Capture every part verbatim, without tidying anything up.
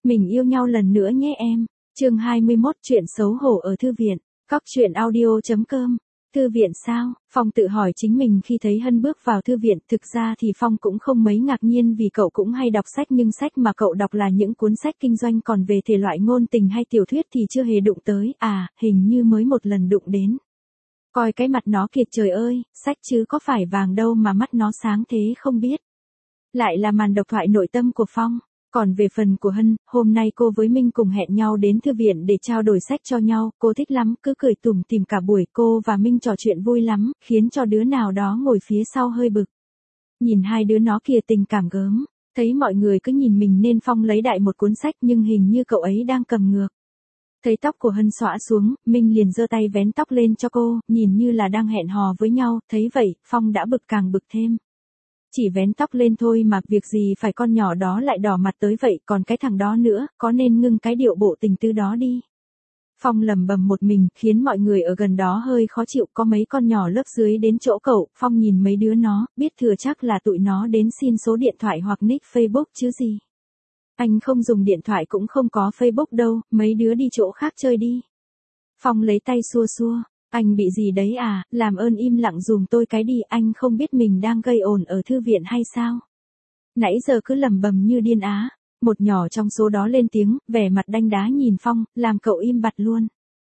Mình yêu nhau lần nữa nhé em. Chương hai mươi mốt chuyện xấu hổ ở thư viện. Cóc truyện audio chấm com. Thư viện sao? Phong tự hỏi chính mình khi thấy Hân bước vào thư viện. Thực ra thì Phong cũng không mấy ngạc nhiên vì cậu cũng hay đọc sách, nhưng sách mà cậu đọc là những cuốn sách kinh doanh, còn về thể loại ngôn tình hay tiểu thuyết thì chưa hề đụng tới. À, hình như mới một lần đụng đến. Coi cái mặt nó kìa, trời ơi, sách chứ có phải vàng đâu mà mắt nó sáng thế không biết. Lại là màn độc thoại nội tâm của Phong. Còn về phần của Hân, hôm nay cô với Minh cùng hẹn nhau đến thư viện để trao đổi sách cho nhau, cô thích lắm, cứ cười tủm tỉm cả buổi. Cô và Minh trò chuyện vui lắm, khiến cho đứa nào đó ngồi phía sau hơi bực. Nhìn hai đứa nó kìa, tình cảm gớm, thấy mọi người cứ nhìn mình nên Phong lấy đại một cuốn sách, nhưng hình như cậu ấy đang cầm ngược. Thấy tóc của Hân xõa xuống, Minh liền giơ tay vén tóc lên cho cô, nhìn như là đang hẹn hò với nhau. Thấy vậy, Phong đã bực càng bực thêm. Chỉ vén tóc lên thôi mà, việc gì phải con nhỏ đó lại đỏ mặt tới vậy, còn cái thằng đó nữa, có nên ngưng cái điệu bộ tình tứ đó đi. Phong lẩm bẩm một mình, khiến mọi người ở gần đó hơi khó chịu. Có mấy con nhỏ lớp dưới đến chỗ cậu, Phong nhìn mấy đứa nó, biết thừa chắc là tụi nó đến xin số điện thoại hoặc nick Facebook chứ gì. Anh không dùng điện thoại cũng không có Facebook đâu, mấy đứa đi chỗ khác chơi đi. Phong lấy tay xua xua. Anh bị gì đấy à, làm ơn im lặng dùm tôi cái đi, anh không biết mình đang gây ồn ở thư viện hay sao? Nãy giờ cứ lầm bầm như điên á. Một nhỏ trong số đó lên tiếng, vẻ mặt đanh đá nhìn Phong, làm cậu im bặt luôn.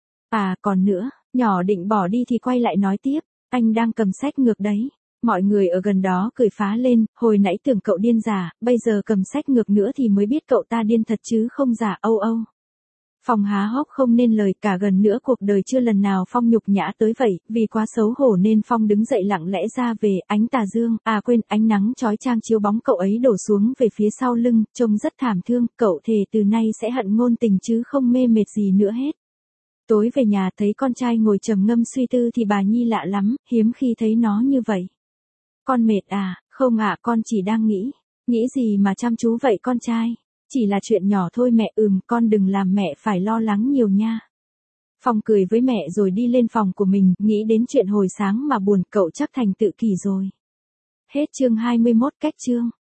À, còn nữa, nhỏ định bỏ đi thì quay lại nói tiếp, anh đang cầm sách ngược đấy. Mọi người ở gần đó cười phá lên, hồi nãy tưởng cậu điên giả, bây giờ cầm sách ngược nữa thì mới biết cậu ta điên thật chứ không giả. Âu âu. Phong há hốc không nên lời, cả gần nữa cuộc đời chưa lần nào Phong nhục nhã tới vậy. Vì quá xấu hổ nên Phong đứng dậy lặng lẽ ra về. Ánh tà dương, à quên, ánh nắng chói chang chiếu bóng cậu ấy đổ xuống về phía sau lưng, trông rất thảm thương. Cậu thề từ nay sẽ hận ngôn tình chứ không mê mệt gì nữa hết. Tối về nhà thấy con trai ngồi trầm ngâm suy tư thì bà Nhi lạ lắm, hiếm khi thấy nó như vậy. Con mệt à? Không ạ, con chỉ đang nghĩ. Nghĩ gì mà chăm chú vậy con trai? Chỉ là chuyện nhỏ thôi mẹ. Ừm, con đừng làm mẹ phải lo lắng nhiều nha. Phong cười với mẹ rồi đi lên phòng của mình, nghĩ đến chuyện hồi sáng mà buồn, cậu chắc thành tự kỷ rồi. Hết chương hai mươi mốt. Cách chương.